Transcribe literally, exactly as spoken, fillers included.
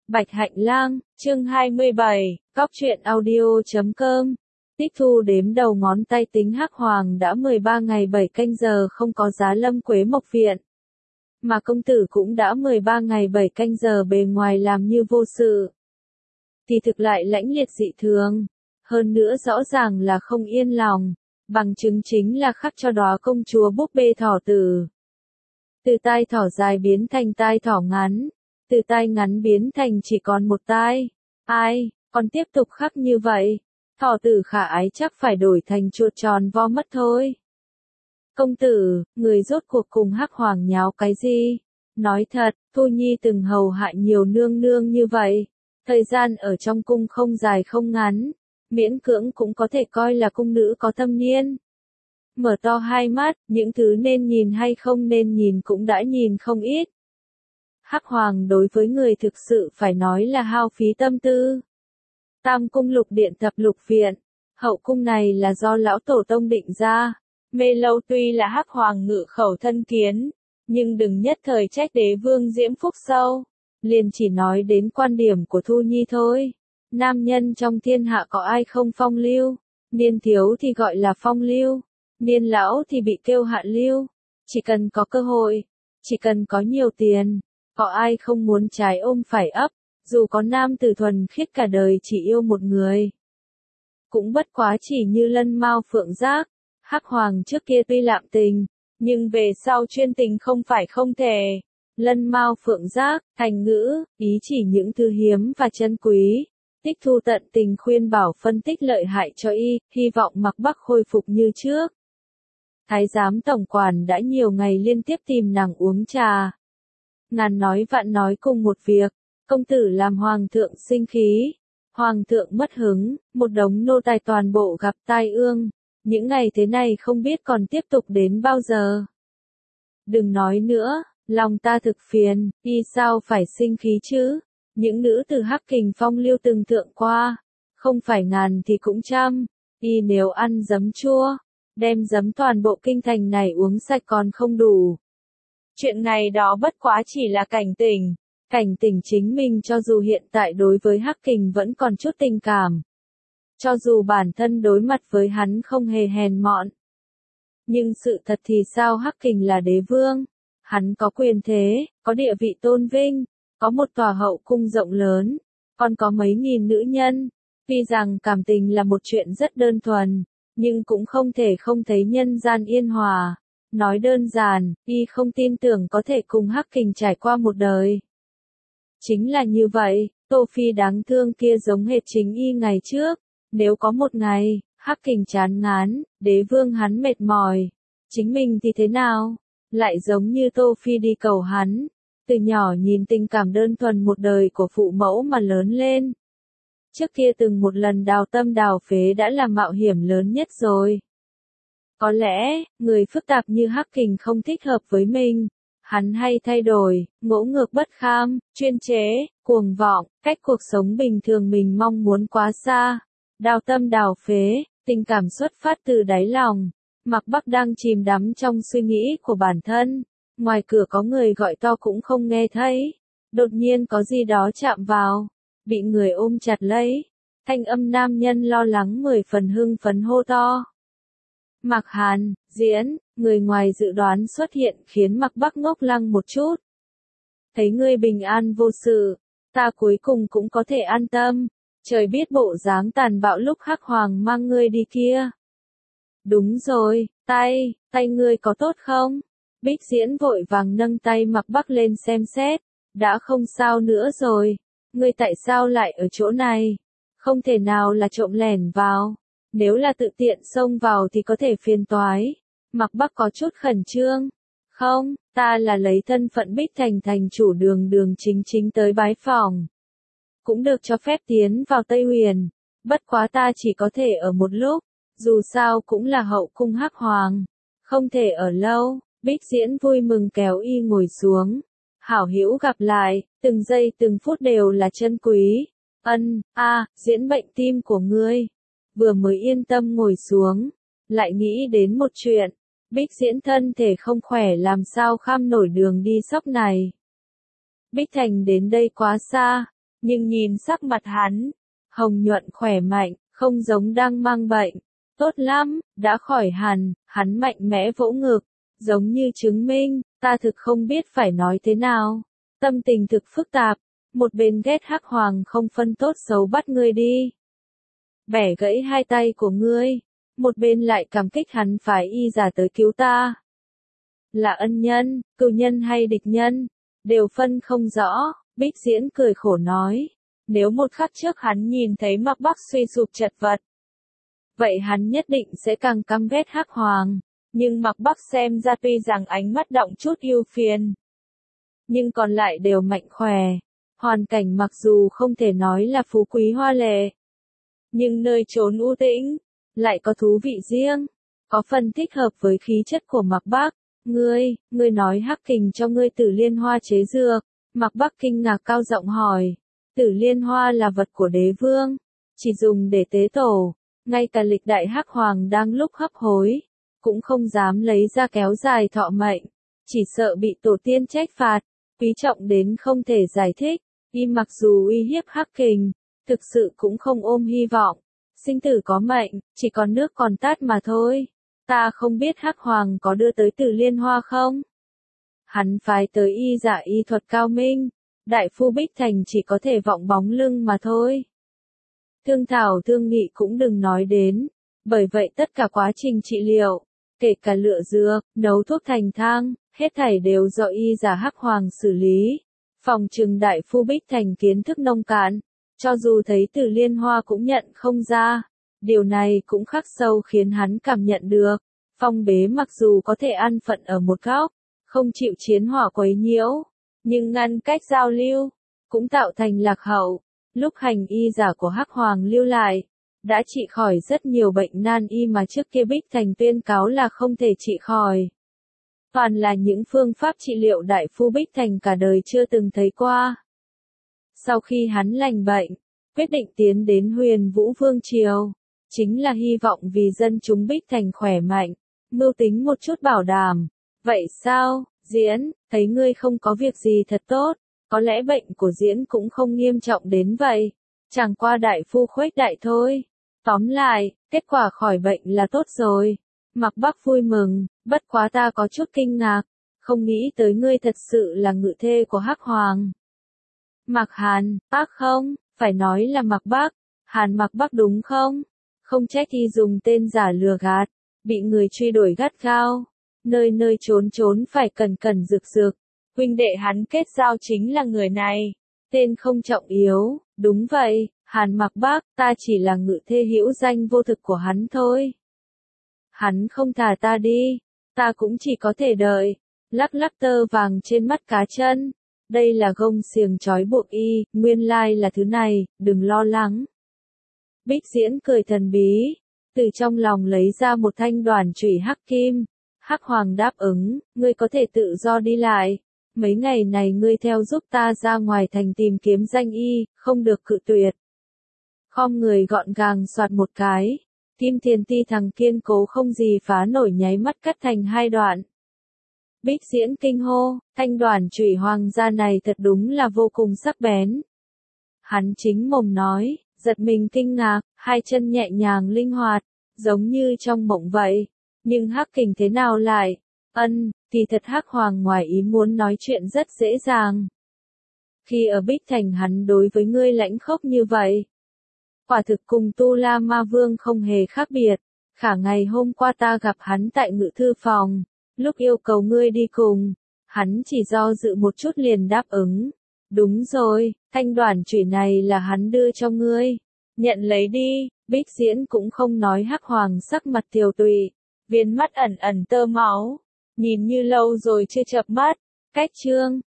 Bạch Hạnh Lang, chương hai mươi bảy, cóc truyện audio chấm com. Tích Thu đếm đầu ngón tay tính Hắc Hoàng đã mười ba ngày bảy canh giờ không có giá Lâm Quế Mộc viện. Mà công tử cũng đã mười ba ngày bảy canh giờ bề ngoài làm như vô sự. Thì thực lại lãnh liệt dị thường. Hơn nữa rõ ràng là không yên lòng. Bằng chứng chính là khắc cho đó công chúa búp bê thỏ tử. Từ tai thỏ dài biến thành tai thỏ ngắn. Từ tai ngắn biến thành chỉ còn một tai. Ai, còn tiếp tục khắc như vậy. Thỏ tử khả ái chắc phải đổi thành chuột tròn vo mất thôi. Công tử, người rốt cuộc cùng Hắc Hoàng nháo cái gì? Nói thật, Thu Nhi từng hầu hại nhiều nương nương như vậy. Thời gian ở trong cung không dài không ngắn. Miễn cưỡng cũng có thể coi là cung nữ có thâm niên. Mở to hai mắt, những thứ nên nhìn hay không nên nhìn cũng đã nhìn không ít. Hắc Hoàng đối với người thực sự phải nói là hao phí tâm tư. Tam cung lục điện thập lục viện, hậu cung này là do lão tổ tông định ra. Mê Lâu tuy là Hắc Hoàng ngự khẩu thân kiến, nhưng đừng nhất thời trách đế vương diễm phúc sâu. Liền chỉ nói đến quan điểm của Thu Nhi thôi. Nam nhân trong thiên hạ có ai không phong lưu, niên thiếu thì gọi là phong lưu, niên lão thì bị kêu hạ lưu. Chỉ cần có cơ hội, chỉ cần có nhiều tiền, có ai không muốn trái ôm phải ấp, dù có nam tử thuần khiết cả đời chỉ yêu một người. Cũng bất quá chỉ như Lân Mao Phượng Giác, Hắc Hoàng trước kia tuy lạm tình, nhưng về sau chuyên tình không phải không thể. Lân Mao Phượng Giác, thành ngữ, ý chỉ những thứ hiếm và chân quý. Tích Thu tận tình khuyên bảo phân tích lợi hại cho y, hy vọng Mạc Bắc khôi phục như trước. Thái giám tổng quản đã nhiều ngày liên tiếp tìm nàng uống trà. Ngàn nói vạn nói cùng một việc, công tử làm hoàng thượng sinh khí, hoàng thượng mất hứng, một đống nô tài toàn bộ gặp tai ương, những ngày thế này không biết còn tiếp tục đến bao giờ. Đừng nói nữa, lòng ta thực phiền, y sao phải sinh khí chứ, những nữ từ Hắc Kình phong lưu từng thượng qua, không phải ngàn thì cũng trăm, y nếu ăn giấm chua, đem giấm toàn bộ kinh thành này uống sạch còn không đủ. Chuyện ngày đó bất quá chỉ là cảnh tỉnh, cảnh tỉnh chính mình cho dù hiện tại đối với Hắc Kình vẫn còn chút tình cảm. Cho dù bản thân đối mặt với hắn không hề hèn mọn. Nhưng sự thật thì sao, Hắc Kình là đế vương, hắn có quyền thế, có địa vị tôn vinh, có một tòa hậu cung rộng lớn, còn có mấy nghìn nữ nhân. Tuy rằng cảm tình là một chuyện rất đơn thuần, nhưng cũng không thể không thấy nhân gian yên hòa. Nói đơn giản, y không tin tưởng có thể cùng Hắc Kình trải qua một đời. Chính là như vậy, Tô Phi đáng thương kia giống hệt chính y ngày trước. Nếu có một ngày, Hắc Kình chán ngán, đế vương hắn mệt mỏi, chính mình thì thế nào? Lại giống như Tô Phi đi cầu hắn. Từ nhỏ nhìn tình cảm đơn thuần một đời của phụ mẫu mà lớn lên. Trước kia từng một lần đào tâm đào phế đã là mạo hiểm lớn nhất rồi. Có lẽ, người phức tạp như Hắc Kình không thích hợp với mình. Hắn hay thay đổi, ngỗ ngược bất kham, chuyên chế, cuồng vọng, cách cuộc sống bình thường mình mong muốn quá xa. Đào tâm đào phế, tình cảm xuất phát từ đáy lòng. Mạc Bắc đang chìm đắm trong suy nghĩ của bản thân. Ngoài cửa có người gọi to cũng không nghe thấy. Đột nhiên có gì đó chạm vào. Bị người ôm chặt lấy. Thanh âm nam nhân lo lắng mười phần hưng phấn hô to. Mạc Hàn, diễn, người ngoài dự đoán xuất hiện khiến Mạc Bắc ngốc lăng một chút. Thấy ngươi bình an vô sự, ta cuối cùng cũng có thể an tâm. Trời biết bộ dáng tàn bạo lúc Hắc Hoàng mang ngươi đi kia. Đúng rồi, tay, tay ngươi có tốt không? Bích Diễn vội vàng nâng tay Mạc Bắc lên xem xét. Đã không sao nữa rồi. Ngươi tại sao lại ở chỗ này? Không thể nào là trộm lẻn vào. Nếu là tự tiện xông vào thì có thể phiền toái. Mạc Bắc có chút khẩn trương. Không, ta là lấy thân phận Bích Thành thành chủ đường đường chính chính tới bái phỏng. Cũng được cho phép tiến vào Tây Huyền. Bất quá ta chỉ có thể ở một lúc. Dù sao cũng là hậu cung Hắc Hoàng. Không thể ở lâu. Bích Diễn vui mừng kéo y ngồi xuống. Hảo hữu gặp lại, từng giây từng phút đều là chân quý. Ân, a, à, Diễn bệnh tim của ngươi. Vừa mới yên tâm ngồi xuống, lại nghĩ đến một chuyện. Bích Diễn thân thể không khỏe làm sao kham nổi đường đi sóc này. Bích Thành đến đây quá xa, Nhưng nhìn sắc mặt hắn, hồng nhuận khỏe mạnh, không giống đang mang bệnh. Tốt lắm, đã khỏi hẳn, hắn mạnh mẽ vỗ ngực, giống như chứng minh, ta thực không biết phải nói thế nào. Tâm tình thực phức tạp, một bên ghét Hắc Hoàng không phân tốt xấu bắt ngươi đi. Bẻ gãy hai tay của ngươi, một bên lại cảm kích hắn phái y giả tới cứu ta. Là ân nhân, cừu nhân hay địch nhân, đều phân không rõ, Bích Diễn cười khổ nói. Nếu một khắc trước hắn nhìn thấy Mạc Bắc suy sụp chật vật, vậy hắn nhất định sẽ càng căm ghét Hắc Hoàng. Nhưng Mạc Bắc xem ra tuy rằng ánh mắt động chút ưu phiền, nhưng còn lại đều mạnh khỏe. Hoàn cảnh mặc dù không thể nói là phú quý hoa lệ, nhưng nơi trốn u tĩnh, lại có thú vị riêng, có phần thích hợp với khí chất của Mạc Bắc. Ngươi, ngươi nói Hắc Kình cho ngươi Tử Liên Hoa chế dược. Mạc Bắc kinh ngạc cao giọng hỏi. Tử Liên Hoa là vật của đế vương, chỉ dùng để tế tổ, ngay cả lịch đại Hắc Hoàng đang lúc hấp hối, cũng không dám lấy ra kéo dài thọ mệnh, chỉ sợ bị tổ tiên trách phạt, quý trọng đến không thể giải thích. Y mặc dù uy hiếp Hắc Kình, thực sự cũng không ôm hy vọng, sinh tử có mệnh, chỉ còn nước còn tát mà thôi. Ta không biết Hắc Hoàng có đưa tới Tử Liên Hoa không? Hắn phái tới y giả y thuật cao minh, đại phu Bích Thành chỉ có thể vọng bóng lưng mà thôi. Thương thảo thương nghị cũng đừng nói đến, bởi vậy tất cả quá trình trị liệu, kể cả lựa dược, nấu thuốc thành thang, hết thảy đều do y giả Hắc Hoàng xử lý. Phòng trừng đại phu Bích Thành kiến thức nông cạn, cho dù thấy Tử Liên Hoa cũng nhận không ra. Điều này cũng khắc sâu khiến hắn cảm nhận được. Phong bế mặc dù có thể an phận ở một góc, không chịu chiến hỏa quấy nhiễu, nhưng ngăn cách giao lưu, cũng tạo thành lạc hậu. Lúc hành y giả của Hắc Hoàng lưu lại, đã trị khỏi rất nhiều bệnh nan y mà trước kia Bích Thành tuyên cáo là không thể trị khỏi. Toàn là những phương pháp trị liệu đại phu Bích Thành cả đời chưa từng thấy qua. Sau khi hắn lành bệnh, quyết định tiến đến Huyền Vũ Vương Triều, chính là hy vọng vì dân chúng Bích Thành khỏe mạnh, mưu tính một chút bảo đảm. Vậy sao, Diễn, thấy ngươi không có việc gì thật tốt, có lẽ bệnh của Diễn cũng không nghiêm trọng đến vậy, chẳng qua đại phu khuếch đại thôi. Tóm lại, kết quả khỏi bệnh là tốt rồi. Mạc Bắc vui mừng, bất quá ta có chút kinh ngạc, không nghĩ tới ngươi thật sự là ngự thê của Hắc Hoàng. Mạc Hàn, bác không, phải nói là Mạc Bắc, Hàn Mạc Bắc đúng không? Không trách y dùng tên giả lừa gạt, bị người truy đuổi gắt gao, nơi nơi trốn trốn phải cẩn cẩn rực rực. Huynh đệ hắn kết giao chính là người này, tên không trọng yếu, đúng vậy, Hàn Mạc Bắc, ta chỉ là ngự thê hữu danh vô thực của hắn thôi. Hắn không thả ta đi, ta cũng chỉ có thể đợi, lắc lắc tơ vàng trên mắt cá chân. Đây là gông xiềng trói buộc y, nguyên lai là thứ này, đừng lo lắng. Bích Diễn cười thần bí, từ trong lòng lấy ra một thanh đoản chủy hắc kim. Hắc Hoàng đáp ứng, ngươi có thể tự do đi lại. Mấy ngày này ngươi theo giúp ta ra ngoài thành tìm kiếm danh y, không được cự tuyệt. Khom người gọn gàng soạt một cái, kim thiền ti thằng kiên cố không gì phá nổi nháy mắt cắt thành hai đoạn. Bích Diễn kinh hô, thanh đoản chủy hoàng gia này thật đúng là vô cùng sắc bén. Hắn chính mồm nói, giật mình kinh ngạc, hai chân nhẹ nhàng linh hoạt, giống như trong mộng vậy. Nhưng Hắc Kình thế nào lại? Ân, thì thật Hắc Hoàng ngoài ý muốn nói chuyện rất dễ dàng. Khi ở Bích Thành hắn đối với ngươi lãnh khốc như vậy. Quả thực cùng Tu La Ma Vương không hề khác biệt. Khả ngày hôm qua ta gặp hắn tại ngự thư phòng. Lúc yêu cầu ngươi đi cùng, hắn chỉ do dự một chút liền đáp ứng. Đúng rồi, thanh đoản chủy này là hắn đưa cho ngươi. Nhận lấy đi, Bích Diễn cũng không nói. Hắc Hoàng sắc mặt tiều tụy, viên mắt ẩn ẩn tơ máu, nhìn như lâu rồi chưa chợp mắt. Cách chương